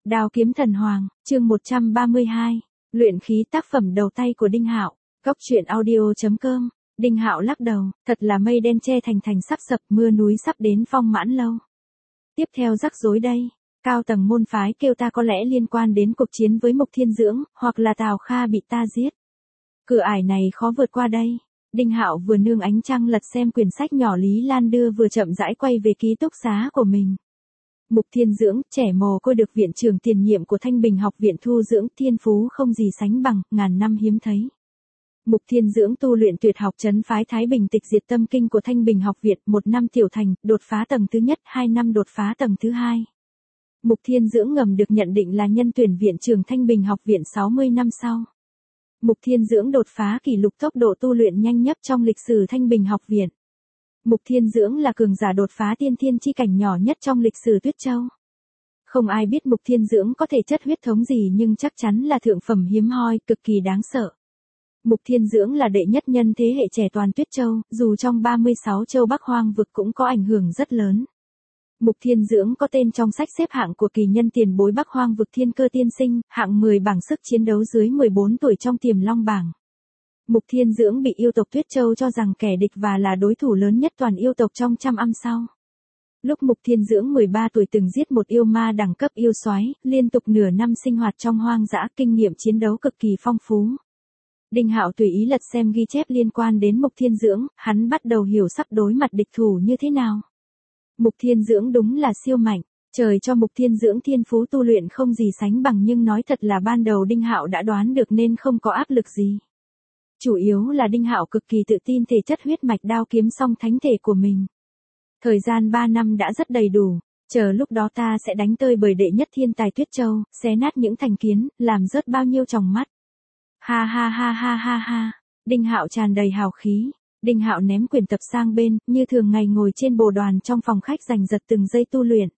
Đao kiếm thần hoàng, chương 132. Luyện khí tác phẩm đầu tay của Đinh Hạo. Góc truyện audio.com. Đinh Hạo lắc đầu, thật là mây đen che thành thành sắp sập, mưa núi sắp đến phong mãn lâu. Tiếp theo rắc rối đây, cao tầng môn phái kêu ta có lẽ liên quan đến cuộc chiến với Mục Thiên Dưỡng, hoặc là Tào Kha bị ta giết. Cửa ải này khó vượt qua đây. Đinh Hạo vừa nương ánh trăng lật xem quyển sách nhỏ Lý Lan đưa vừa chậm rãi quay về ký túc xá của mình. Mục Thiên Dưỡng, trẻ mồ côi được viện trưởng tiền nhiệm của Thanh Bình học viện thu dưỡng, thiên phú không gì sánh bằng, ngàn năm hiếm thấy. Mục Thiên Dưỡng tu luyện tuyệt học trấn phái Thái Bình tịch diệt tâm kinh của Thanh Bình học viện, 1 năm tiểu thành, đột phá tầng thứ nhất, 2 năm đột phá tầng thứ hai. Mục Thiên Dưỡng ngầm được nhận định là nhân tuyển viện trưởng Thanh Bình học viện 60 năm sau. Mục Thiên Dưỡng đột phá kỷ lục tốc độ tu luyện nhanh nhất trong lịch sử Thanh Bình học viện. Mục Thiên Dưỡng là cường giả đột phá tiên thiên chi cảnh nhỏ nhất trong lịch sử Tuyết Châu. Không ai biết Mục Thiên Dưỡng có thể chất huyết thống gì, nhưng chắc chắn là thượng phẩm hiếm hoi, cực kỳ đáng sợ. Mục Thiên Dưỡng là đệ nhất nhân thế hệ trẻ toàn Tuyết Châu, dù trong 36 châu Bắc Hoang vực cũng có ảnh hưởng rất lớn. Mục Thiên Dưỡng có tên trong sách xếp hạng của kỳ nhân tiền bối Bắc Hoang vực Thiên Cơ tiên sinh, hạng 10 bảng sức chiến đấu dưới 14 tuổi trong Tiềm Long bảng. Mục Thiên Dưỡng bị yêu tộc Tuyết Châu cho rằng kẻ địch và là đối thủ lớn nhất toàn yêu tộc trong trăm năm sau. Lúc Mục Thiên Dưỡng 13 tuổi từng giết một yêu ma đẳng cấp yêu soái, liên tục nửa năm sinh hoạt trong hoang dã, kinh nghiệm chiến đấu cực kỳ phong phú. Đinh Hạo tùy ý lật xem ghi chép liên quan đến Mục Thiên Dưỡng, hắn bắt đầu hiểu sắp đối mặt địch thủ như thế nào. Mục Thiên Dưỡng đúng là siêu mạnh, trời cho Mục Thiên Dưỡng thiên phú tu luyện không gì sánh bằng, nhưng nói thật là ban đầu Đinh Hạo đã đoán được nên không có áp lực gì. Chủ yếu là Đinh Hạo cực kỳ tự tin thể chất huyết mạch đao kiếm song thánh thể của mình. Thời gian 3 năm đã rất đầy đủ, chờ lúc đó ta sẽ đánh tơi bời đệ nhất thiên tài Tuyết Châu, xé nát những thành kiến, làm rớt bao nhiêu tròng mắt. Ha ha ha ha ha ha. Đinh Hạo tràn đầy hào khí. Đinh Hạo ném quyển tập sang bên, như thường ngày ngồi trên bồ đoàn trong phòng khách giành giật từng giây tu luyện.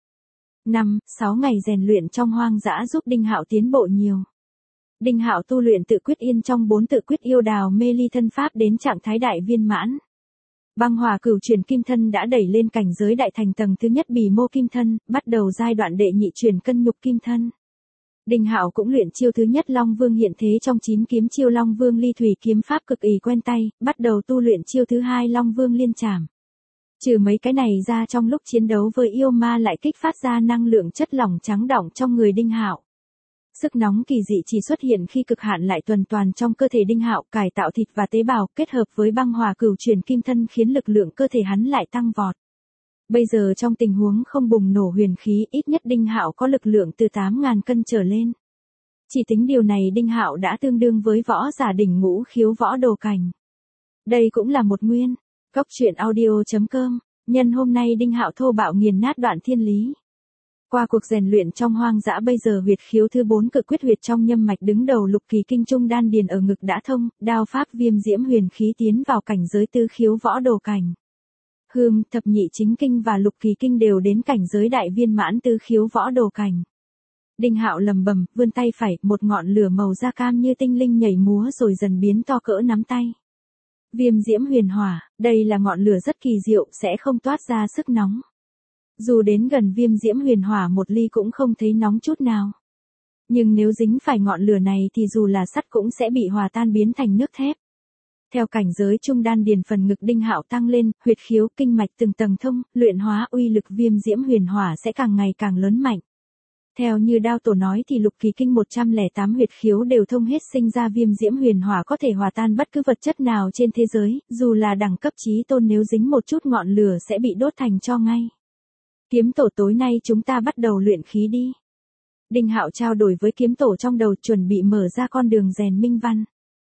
5-6 ngày rèn luyện trong hoang dã giúp Đinh Hạo tiến bộ nhiều. Đinh Hạo tu luyện tự quyết yên trong 4 tự quyết yêu đào mê ly thân pháp đến trạng thái đại viên mãn. Băng hỏa cửu chuyển kim thân đã đẩy lên cảnh giới đại thành tầng thứ nhất bì mô kim thân, bắt đầu giai đoạn đệ nhị chuyển cân nhục kim thân. Đinh Hạo cũng luyện chiêu thứ nhất Long Vương hiện thế trong 9 kiếm chiêu Long Vương ly thủy kiếm pháp cực kỳ quen tay, bắt đầu tu luyện chiêu thứ hai Long Vương liên trảm. Trừ mấy cái này ra, trong lúc chiến đấu với yêu ma lại kích phát ra năng lượng chất lỏng trắng đọng trong người Đinh Hạo. Sức nóng kỳ dị chỉ xuất hiện khi cực hạn lại tuần toàn trong cơ thể Đinh Hạo, cải tạo thịt và tế bào, kết hợp với băng hỏa cửu chuyển kim thân khiến lực lượng cơ thể hắn lại tăng vọt. Bây giờ trong tình huống không bùng nổ huyền khí, ít nhất Đinh Hạo có lực lượng từ 8.000 cân trở lên. Chỉ tính điều này Đinh Hạo đã tương đương với võ giả đỉnh ngũ khiếu võ đồ cảnh. Đây cũng là một nguyên. Góc truyện audio.com. Nhân hôm nay Đinh Hạo thô bạo nghiền nát đoạn thiên lý. Qua cuộc rèn luyện trong hoang dã, bây giờ huyệt khiếu thứ 4 cực quyết huyệt trong nhâm mạch đứng đầu lục kỳ kinh trung đan điền ở ngực đã thông, đao pháp viêm diễm huyền khí tiến vào cảnh giới tứ khiếu võ đồ cảnh. Thập nhị chính kinh và lục kỳ kinh đều đến cảnh giới đại viên mãn tứ khiếu võ đồ cảnh. Đinh Hạo lầm bầm, vươn tay phải, một ngọn lửa màu da cam như tinh linh nhảy múa rồi dần biến to cỡ nắm tay. Viêm diễm huyền hỏa, đây là ngọn lửa rất kỳ diệu, sẽ không toát ra sức nóng. Dù đến gần viêm diễm huyền hỏa một ly cũng không thấy nóng chút nào. Nhưng nếu dính phải ngọn lửa này thì dù là sắt cũng sẽ bị hòa tan biến thành nước thép. Theo cảnh giới trung đan điền phần ngực Đinh Hạo tăng lên, huyệt khiếu kinh mạch từng tầng thông, luyện hóa uy lực viêm diễm huyền hỏa sẽ càng ngày càng lớn mạnh. Theo như Đao Tổ nói thì lục kỳ kinh 108 huyệt khiếu đều thông hết, sinh ra viêm diễm huyền hỏa có thể hòa tan bất cứ vật chất nào trên thế giới, dù là đẳng cấp chí tôn nếu dính một chút ngọn lửa sẽ bị đốt thành tro ngay. Kiếm Tổ, tối nay chúng ta bắt đầu luyện khí đi. Đinh Hạo trao đổi với Kiếm Tổ trong đầu, chuẩn bị mở ra con đường rèn minh văn.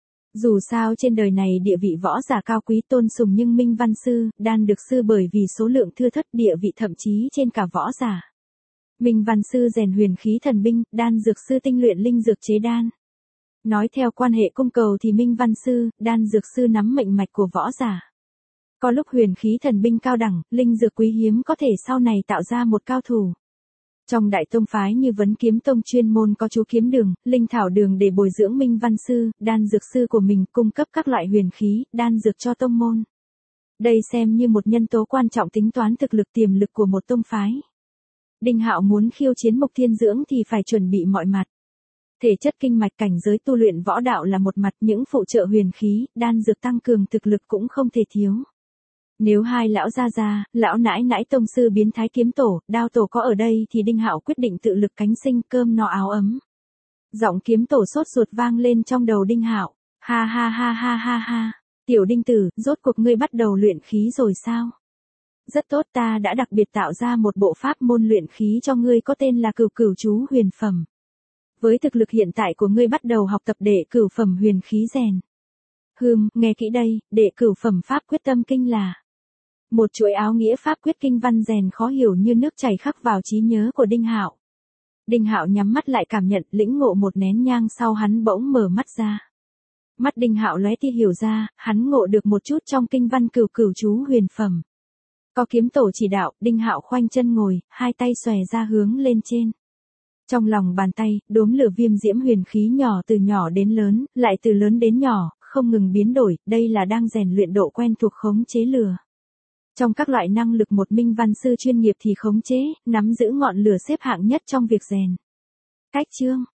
Dù sao trên đời này địa vị võ giả cao quý tôn sùng, nhưng minh văn sư, đan dược sư bởi vì số lượng thưa thớt, địa vị thậm chí trên cả võ giả. Minh văn sư rèn huyền khí thần binh, đan dược sư tinh luyện linh dược chế đan. Nói theo quan hệ cung cầu thì minh văn sư, đan dược sư nắm mệnh mạch của võ giả. Có lúc huyền khí thần binh cao đẳng, linh dược quý hiếm có thể sau này tạo ra một cao thủ. Trong đại tông phái như Vấn Kiếm Tông chuyên môn có chú kiếm đường, linh thảo đường để bồi dưỡng minh văn sư, đan dược sư của mình, cung cấp các loại huyền khí, đan dược cho tông môn. Đây xem như một nhân tố quan trọng tính toán thực lực tiềm lực của một tông phái. Đinh Hạo muốn khiêu chiến Mục Thiên Dưỡng thì phải chuẩn bị mọi mặt. Thể chất kinh mạch cảnh giới tu luyện võ đạo là một mặt, những phụ trợ huyền khí, đan dược tăng cường thực lực cũng không thể thiếu. Nếu hai lão gia, lão nãi nãi tông sư biến thái kiếm tổ, đao tổ có ở đây thì Đinh Hạo quyết định tự lực cánh sinh, cơm no áo ấm. Giọng kiếm tổ sốt ruột vang lên trong đầu Đinh Hạo. Ha ha ha ha ha ha. Tiểu Đinh tử, rốt cuộc ngươi bắt đầu luyện khí rồi sao? Rất tốt, ta đã đặc biệt tạo ra một bộ pháp môn luyện khí cho ngươi có tên là Cửu Cửu Chú Huyền Phẩm. Với thực lực hiện tại của ngươi bắt đầu học tập đệ cửu phẩm huyền khí rèn. Nghe kỹ đây, đệ cửu phẩm pháp quyết tâm kinh là một chuỗi áo nghĩa pháp quyết kinh văn rèn khó hiểu như nước chảy khắc vào trí nhớ của Đinh Hạo. Đinh Hạo nhắm mắt lại cảm nhận, lĩnh ngộ một nén nhang sau hắn bỗng mở mắt ra. Mắt Đinh Hạo lóe tia hiểu ra, hắn ngộ được một chút trong kinh văn Cửu Cửu Chú Huyền Phẩm. Có kiếm tổ chỉ đạo, Đinh Hạo khoanh chân ngồi, hai tay xòe ra hướng lên trên. Trong lòng bàn tay, đốm lửa viêm diễm huyền khí nhỏ từ nhỏ đến lớn, lại từ lớn đến nhỏ, không ngừng biến đổi, đây là đang rèn luyện độ quen thuộc khống chế lửa. Trong các loại năng lực, một minh văn sư chuyên nghiệp thì khống chế, nắm giữ ngọn lửa xếp hạng nhất trong việc rèn. Cách chương